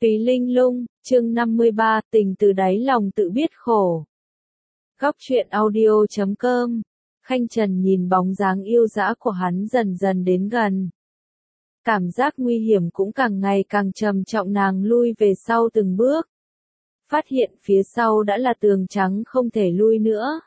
Túy Linh Lung, chương 53, tình từ đáy lòng tự biết khổ. Góc truyện audio.com. Khanh Trần nhìn bóng dáng yêu dã của hắn dần dần đến gần. Cảm giác nguy hiểm cũng càng ngày càng trầm trọng, nàng lui về sau từng bước. Phát hiện phía sau đã là tường trắng không thể lui nữa.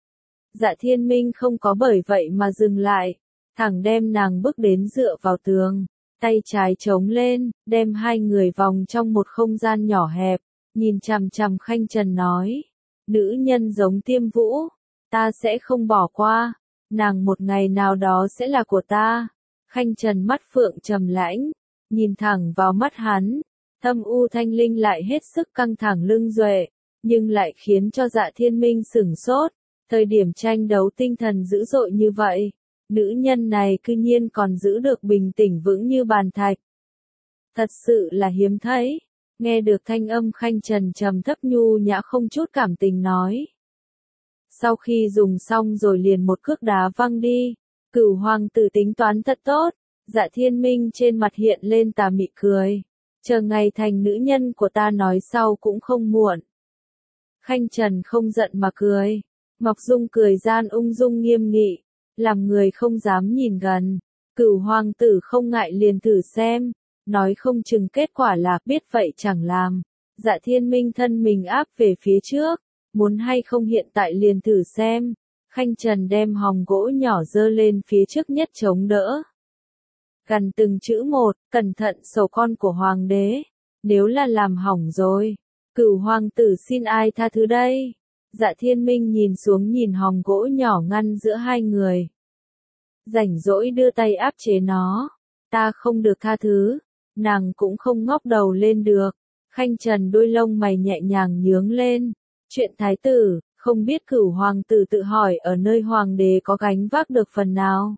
Dạ Thiên Minh không có bởi vậy mà dừng lại, thẳng đem nàng bước đến dựa vào tường. Tay trái chống lên, đem hai người vòng trong một không gian nhỏ hẹp, nhìn chằm chằm Khanh Trần nói. Nữ nhân giống Tiêm Vũ, ta sẽ không bỏ qua, nàng một ngày nào đó sẽ là của ta. Khanh Trần mắt phượng trầm lãnh, nhìn thẳng vào mắt hắn, thâm u thanh linh lại hết sức căng thẳng lưng duệ, nhưng lại khiến cho Dạ Thiên Minh sửng sốt. Thời điểm tranh đấu tinh thần dữ dội như vậy, nữ nhân này cư nhiên còn giữ được bình tĩnh vững như bàn thạch. Thật sự là hiếm thấy. Nghe được thanh âm Khanh Trần trầm thấp nhu nhã không chút cảm tình nói. Sau khi dùng xong rồi liền một cước đá văng đi. Cửu hoàng tử tính toán thật tốt. Dạ Thiên Minh trên mặt hiện lên tà mị cười. Chờ ngày thành nữ nhân của ta nói sau cũng không muộn. Khanh Trần không giận mà cười. Mộc Dung cười gian ung dung nghiêm nghị, làm người không dám nhìn gần. Cửu hoàng tử không ngại liền thử xem, nói không chừng kết quả là biết vậy chẳng làm. Dạ Thiên Minh thân mình áp về phía trước, muốn hay không hiện tại liền thử xem. Khanh Trần đem hòm gỗ nhỏ giơ lên phía trước nhất chống đỡ. Gần từng chữ một, cẩn thận sổ con của hoàng đế, nếu là làm hỏng rồi, Cửu hoàng tử xin ai tha thứ đây? Dạ Thiên Minh nhìn xuống nhìn hòm gỗ nhỏ ngăn giữa hai người. Rảnh rỗi đưa tay áp chế nó. Ta không được tha thứ. Nàng cũng không ngóc đầu lên được. Khanh Trần đôi lông mày nhẹ nhàng nhướng lên. Chuyện thái tử, không biết Cửu hoàng tử tự hỏi ở nơi hoàng đế có gánh vác được phần nào.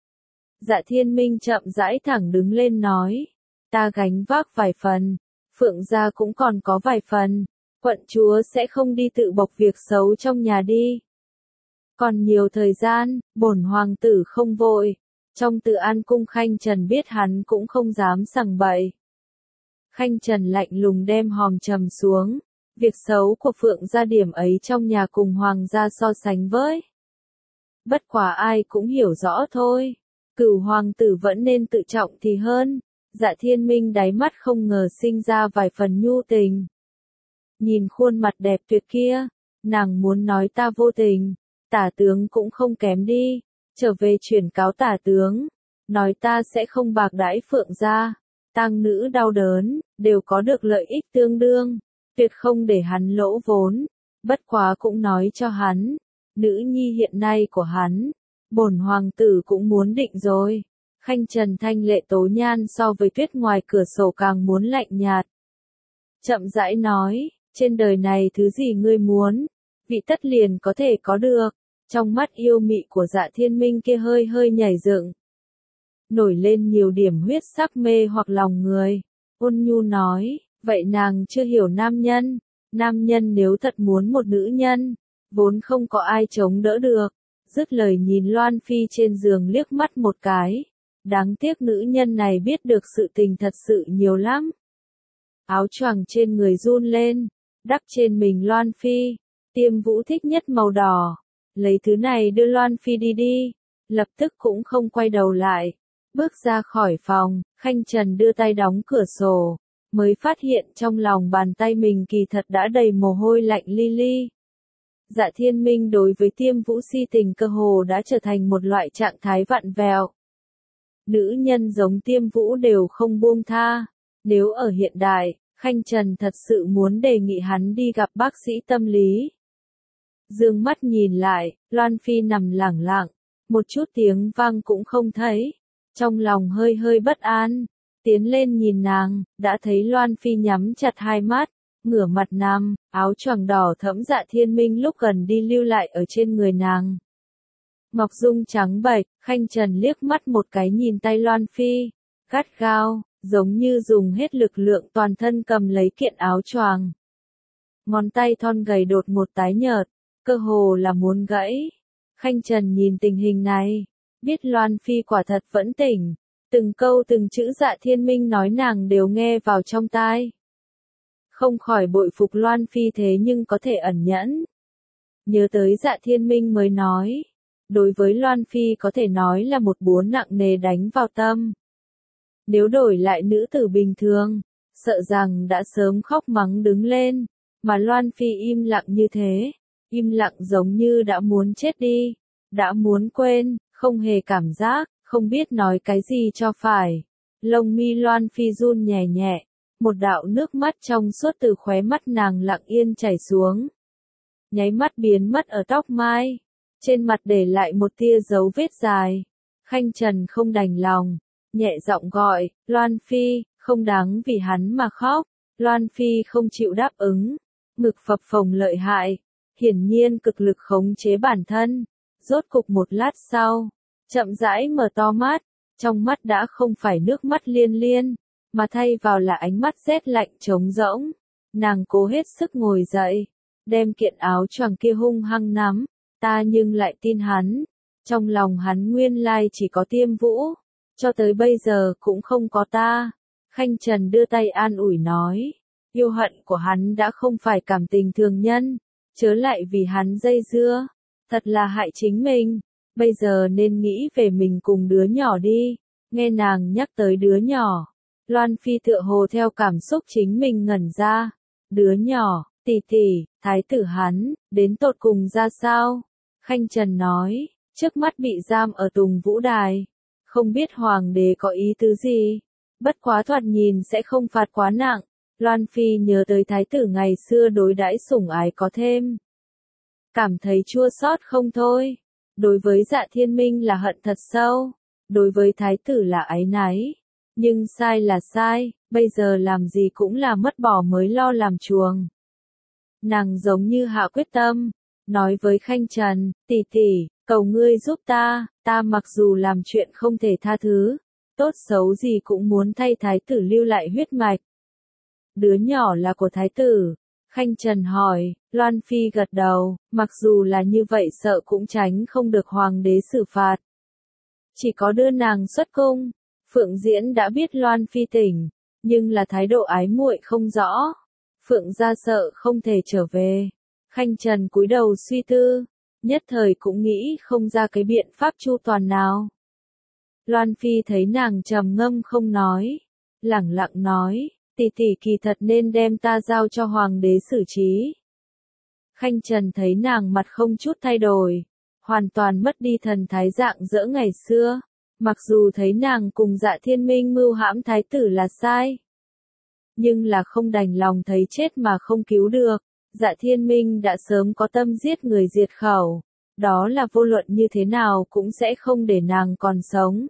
Dạ Thiên Minh chậm rãi thẳng đứng lên nói. Ta gánh vác vài phần. Phượng gia cũng còn có vài phần. Quận chúa sẽ không đi tự bộc việc xấu trong nhà đi. Còn nhiều thời gian, bổn hoàng tử không vội. Trong Tự An cung Khanh Trần biết hắn cũng không dám sằng bậy. Khanh Trần lạnh lùng đem hòm trầm xuống. Việc xấu của Phượng gia điểm ấy trong nhà cùng hoàng gia so sánh với. Bất quá ai cũng hiểu rõ thôi. Cửu hoàng tử vẫn nên tự trọng thì hơn. Dạ Thiên Minh đáy mắt không ngờ sinh ra vài phần nhu tình. Nhìn khuôn mặt đẹp tuyệt kia, nàng muốn nói ta vô tình, tả tướng cũng không kém đi, trở về chuyển cáo tả tướng, nói ta sẽ không bạc đãi Phượng gia, tang nữ đau đớn, đều có được lợi ích tương đương, tuyệt không để hắn lỗ vốn, bất quá cũng nói cho hắn, nữ nhi hiện nay của hắn, bổn hoàng tử cũng muốn định rồi. Khanh Trần thanh lệ tố nhan so với tuyết ngoài cửa sổ càng muốn lạnh nhạt. Chậm rãi nói. Trên đời này thứ gì ngươi muốn, vị tất liền có thể có được. Trong mắt yêu mị của Dạ Thiên Minh kia hơi hơi nhảy dựng. Nổi lên nhiều điểm huyết sắc mê hoặc lòng người. Ôn nhu nói, vậy nàng chưa hiểu nam nhân. Nam nhân nếu thật muốn một nữ nhân, vốn không có ai chống đỡ được. Dứt lời nhìn Loan Phi trên giường liếc mắt một cái. Đáng tiếc nữ nhân này biết được sự tình thật sự nhiều lắm. Áo choàng trên người run lên. Đắp trên mình Loan Phi, Tiêm Vũ thích nhất màu đỏ, lấy thứ này đưa Loan Phi đi đi, lập tức cũng không quay đầu lại, bước ra khỏi phòng, Khanh Trần đưa tay đóng cửa sổ, mới phát hiện trong lòng bàn tay mình kỳ thật đã đầy mồ hôi lạnh li li. Dạ Thiên Minh đối với Tiêm Vũ si tình cơ hồ đã trở thành một loại trạng thái vặn vẹo. Nữ nhân giống Tiêm Vũ đều không buông tha, nếu ở hiện đại, Khanh Trần thật sự muốn đề nghị hắn đi gặp bác sĩ tâm lý. Dương mắt nhìn lại, Loan Phi nằm lẳng lặng, một chút tiếng vang cũng không thấy. Trong lòng hơi hơi bất an, tiến lên nhìn nàng, đã thấy Loan Phi nhắm chặt hai mắt, ngửa mặt nằm, áo choàng đỏ thẫm. Dạ Thiên Minh lúc gần đi lưu lại ở trên người nàng. Mộc Dung trắng bệch, Khanh Trần liếc mắt một cái nhìn tay Loan Phi, gắt gao. Giống như dùng hết lực lượng toàn thân cầm lấy kiện áo choàng. Ngón tay thon gầy đột ngột tái nhợt, cơ hồ là muốn gãy. Khanh Trần nhìn tình hình này, biết Loan Phi quả thật vẫn tỉnh. Từng câu từng chữ Dạ Thiên Minh nói nàng đều nghe vào trong tai. không khỏi bội phục Loan Phi thế nhưng có thể ẩn nhẫn. Nhớ tới Dạ Thiên Minh mới nói, đối với Loan Phi có thể nói là một búa nặng nề đánh vào tâm. Nếu đổi lại nữ tử bình thường, sợ rằng đã sớm khóc mắng đứng lên, mà Loan Phi im lặng như thế, im lặng giống như đã muốn chết đi, đã muốn quên, không hề cảm giác, không biết nói cái gì cho phải. Lông mi Loan Phi run nhẹ nhẹ, một đạo nước mắt trong suốt từ khóe mắt nàng lặng yên chảy xuống. Nháy mắt biến mất ở tóc mai, trên mặt để lại một tia dấu vết dài. Khanh Trần không đành lòng, nhẹ giọng gọi, Loan Phi, không đáng vì hắn mà khóc. Loan Phi không chịu đáp ứng, ngực phập phồng lợi hại, hiển nhiên cực lực khống chế bản thân. Rốt cục một lát sau, chậm rãi mở to mắt, trong mắt đã không phải nước mắt liên liên, mà thay vào là ánh mắt rét lạnh trống rỗng. Nàng cố hết sức ngồi dậy, đem kiện áo choàng kia hung hăng nắm, ta nhưng lại tin hắn. Trong lòng hắn nguyên lai chỉ có Tiêm Vũ, cho tới bây giờ cũng không có ta. Khanh Trần đưa tay an ủi nói, yêu hận của hắn đã không phải cảm tình thường nhân, chớ lại vì hắn dây dưa, thật là hại chính mình, bây giờ nên nghĩ về mình cùng đứa nhỏ đi. Nghe nàng nhắc tới đứa nhỏ, Loan Phi tựa hồ theo cảm xúc chính mình ngẩn ra, đứa nhỏ, tỷ tỷ, thái tử hắn, đến tột cùng ra sao? Khanh Trần nói, trước mắt bị giam ở Tùng Vũ Đài, không biết hoàng đế có ý tứ gì, bất quá thoạt nhìn sẽ không phạt quá nặng. Loan Phi nhớ tới thái tử ngày xưa đối đãi sủng ái có thêm, cảm thấy chua xót không thôi. Đối với Dạ Thiên Minh là hận thật sâu, đối với thái tử là áy náy, nhưng sai là sai, bây giờ làm gì cũng là mất bỏ mới lo làm chuồng. Nàng giống như hạ quyết tâm, nói với Khanh Trần, tỷ tỷ, cầu ngươi giúp ta mặc dù làm chuyện không thể tha thứ, tốt xấu gì cũng muốn thay thái tử lưu lại huyết mạch. Đứa nhỏ là của thái tử. Khanh Trần hỏi, Loan Phi gật đầu, mặc dù là như vậy sợ cũng tránh không được hoàng đế xử phạt. Chỉ có đưa nàng xuất cung, Phượng Diễn đã biết Loan Phi tỉnh, nhưng là thái độ ái muội không rõ. Phượng gia sợ không thể trở về. Khanh Trần cúi đầu suy tư, nhất thời cũng nghĩ không ra cái biện pháp chu toàn nào. Loan Phi thấy nàng trầm ngâm không nói, lẳng lặng nói, tỷ tỷ kỳ thật nên đem ta giao cho hoàng đế xử trí. Khanh Trần thấy nàng mặt không chút thay đổi, hoàn toàn mất đi thần thái dạng dỡ ngày xưa, mặc dù thấy nàng cùng Dạ Thiên Minh mưu hãm thái tử là sai, nhưng là không đành lòng thấy chết mà không cứu được. Dạ Thiên Minh đã sớm có tâm giết người diệt khẩu, đó là vô luận như thế nào cũng sẽ không để nàng còn sống.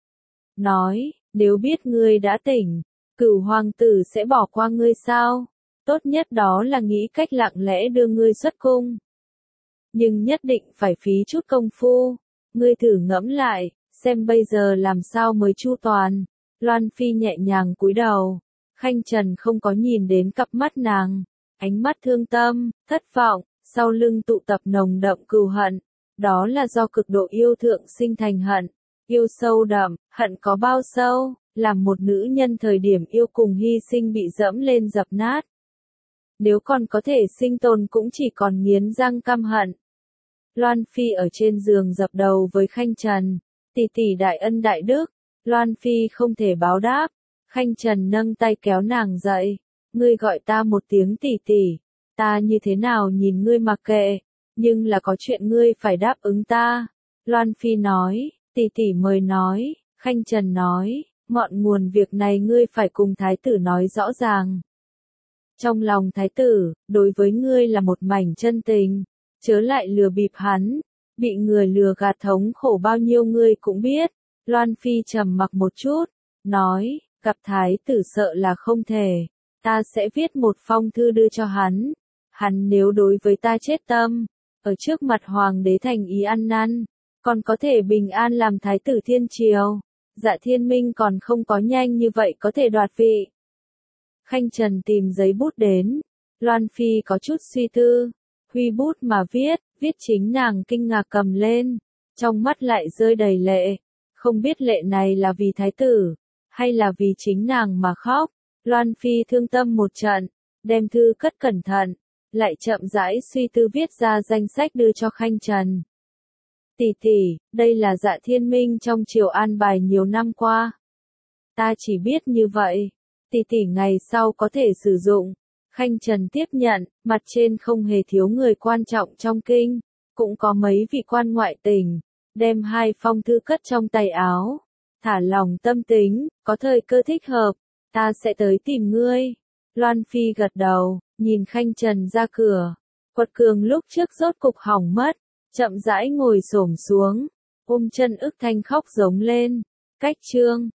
Nói, nếu biết ngươi đã tỉnh, Cửu hoàng tử sẽ bỏ qua ngươi sao? Tốt nhất đó là nghĩ cách lặng lẽ đưa ngươi xuất cung. Nhưng nhất định phải phí chút công phu. Ngươi thử ngẫm lại, xem bây giờ làm sao mới chu toàn. Loan Phi nhẹ nhàng cúi đầu. Khanh Trần không có nhìn đến cặp mắt nàng. Ánh mắt thương tâm, thất vọng, sau lưng tụ tập nồng đậm cừu hận. Đó là do cực độ yêu thượng sinh thành hận. Yêu sâu đậm, hận có bao sâu, làm một nữ nhân thời điểm yêu cùng hy sinh bị dẫm lên dập nát. Nếu còn có thể sinh tồn cũng chỉ còn nghiến răng căm hận. Loan Phi ở trên giường dập đầu với Khanh Trần, tỷ tỷ đại ân đại đức, Loan Phi không thể báo đáp. Khanh Trần nâng tay kéo nàng dậy, ngươi gọi ta một tiếng tỷ tỷ, ta như thế nào nhìn ngươi mặc kệ, nhưng là có chuyện ngươi phải đáp ứng ta. Loan Phi nói, tỷ tỷ mời nói. Khanh Trần nói, ngọn nguồn việc này ngươi phải cùng thái tử nói rõ ràng. Trong lòng thái tử, đối với ngươi là một mảnh chân tình, chớ lại lừa bịp hắn, bị người lừa gạt thống khổ bao nhiêu ngươi cũng biết. Loan Phi trầm mặc một chút, nói, gặp thái tử sợ là không thể, ta sẽ viết một phong thư đưa cho hắn, hắn nếu đối với ta chết tâm, ở trước mặt hoàng đế thành ý ăn năn, còn có thể bình an làm thái tử thiên triều. Dạ Thiên Minh còn không có nhanh như vậy có thể đoạt vị. Khanh Trần tìm giấy bút đến, Loan Phi có chút suy tư, huy bút mà viết chính nàng kinh ngạc cầm lên, trong mắt lại rơi đầy lệ, không biết lệ này là vì thái tử, hay là vì chính nàng mà khóc. Loan Phi thương tâm một trận, đem thư cất cẩn thận, lại chậm rãi suy tư viết ra danh sách đưa cho Khanh Trần. Tỷ tỷ, đây là Dạ Thiên Minh trong triều an bài nhiều năm qua. Ta chỉ biết như vậy. Tỷ tỷ ngày sau có thể sử dụng. Khanh Trần tiếp nhận, mặt trên không hề thiếu người quan trọng trong kinh, cũng có mấy vị quan ngoại tỉnh, đem 2 phong thư cất trong tay áo. Thả lòng tâm tính, có thời cơ thích hợp, ta sẽ tới tìm ngươi. Loan Phi gật đầu, nhìn Khanh Trần ra cửa. Quật Cường lúc trước rốt cục hỏng mất, chậm rãi ngồi xổm xuống, ôm chân Ức Thanh khóc giống lên. Cách chương